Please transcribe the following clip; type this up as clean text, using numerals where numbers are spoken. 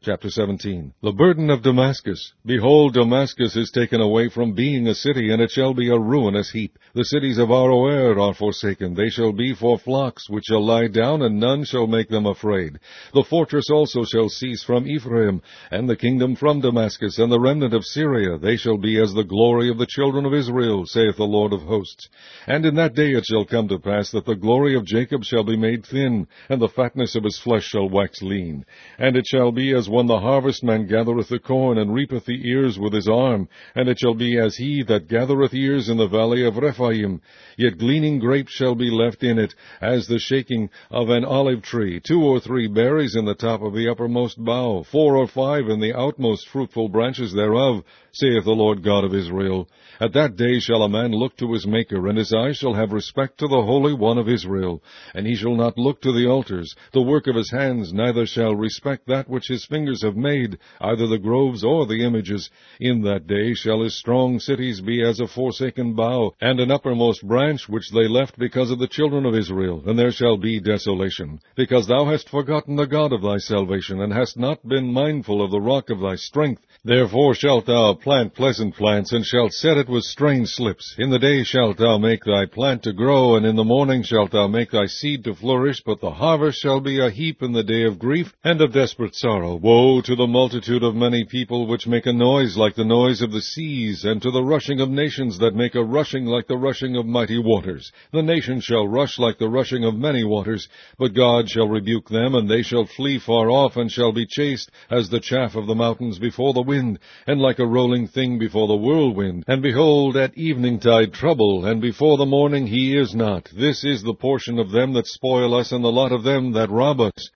Chapter 17. The burden of Damascus. Behold, Damascus is taken away from being a city, and it shall be a ruinous heap. The cities of Aroer are forsaken. They shall be for flocks, which shall lie down, and none shall make them afraid. The fortress also shall cease from Ephraim, and the kingdom from Damascus, and the remnant of Syria. They shall be as the glory of the children of Israel, saith the Lord of hosts. And in that day it shall come to pass that the glory of Jacob shall be made thin, and the fatness of his flesh shall wax lean. And it shall be as when the harvestman gathereth the corn, and reapeth the ears with his arm, and it shall be as he that gathereth ears in the valley of Rephaim. Yet gleaning grapes shall be left in it, as the shaking of an olive tree, 2 or 3 berries in the top of the uppermost bough, 4 or 5 in the outmost fruitful branches thereof, saith the Lord God of Israel. At that day shall a man look to his Maker, and his eyes shall have respect to the Holy One of Israel. And he shall not look to the altars, the work of his hands, neither shall respect that which his fingers have made, either the groves or the images. In that day shall his strong cities be as a forsaken bough, and an uppermost branch which they left because of the children of Israel. And there shall be desolation, because thou hast forgotten the God of thy salvation, and hast not been mindful of the rock of thy strength. Therefore shalt thou plant pleasant plants, and shalt set it with strange slips. In the day shalt thou make thy plant to grow, and in the morning shalt thou make thy seed to flourish, but the harvest shall be a heap in the day of grief and of desperate sorrow. Woe to the multitude of many people which make a noise like the noise of the seas, and to the rushing of nations that make a rushing like the rushing of mighty waters. The nations shall rush like the rushing of many waters, but God shall rebuke them, and they shall flee far off, and shall be chased as the chaff of the mountains before the wind, and like a rolling thing before the whirlwind. And behold, at eveningtide trouble, and before the morning he is not. This is the portion of them that spoil us, and the lot of them that rob us.